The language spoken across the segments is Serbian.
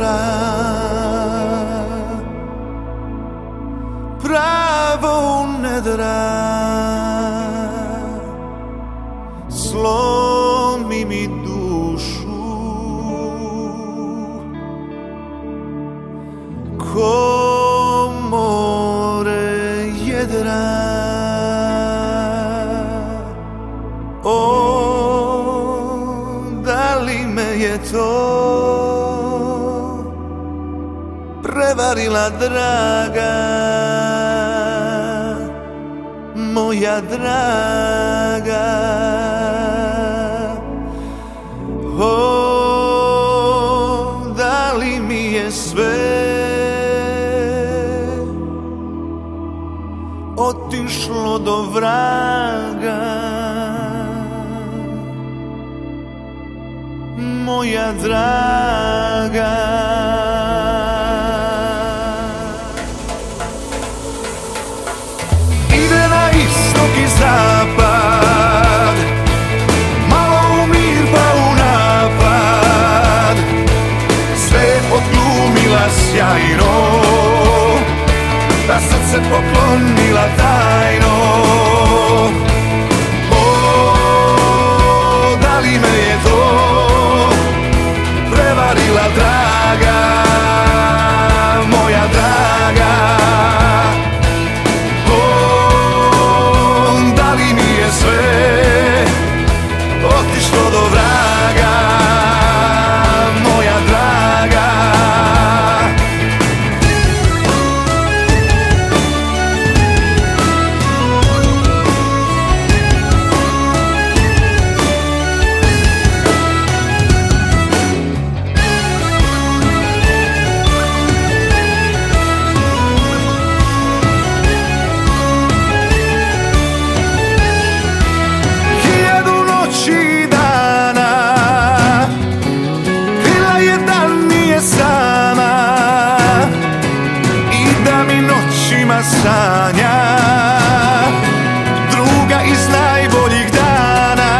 pravo u nedra, slomi mi dušu ko more jedra. Da li me je to prevarila draga, moja draga? Da li mi je sve otišlo do vraga, moja draga? Ide na istok i zapad, malo u mir pa u napad, sve je odglumila sjajno, da srce poklonila tajno. Da li me je to prevarila draga, moja draga? Da li mi je sve otišlo do vraga, moja draga? Sanja druga iz najboljih dana,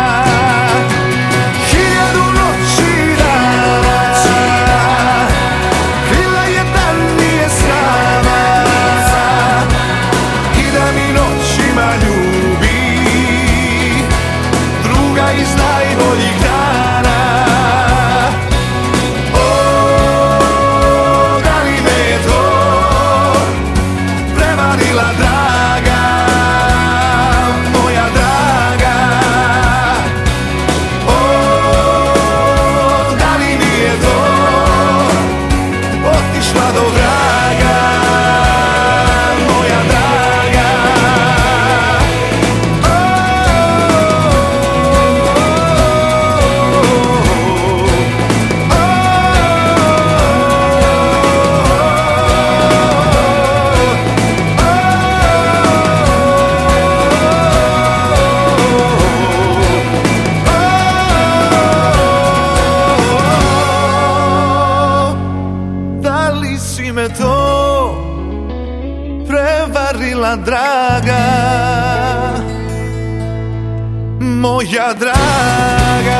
hiljadu noći i dana, krila je da nije sama i da mi noćima ljubi, druga iz najboljih dana. Si me to prevarila draga, moja draga?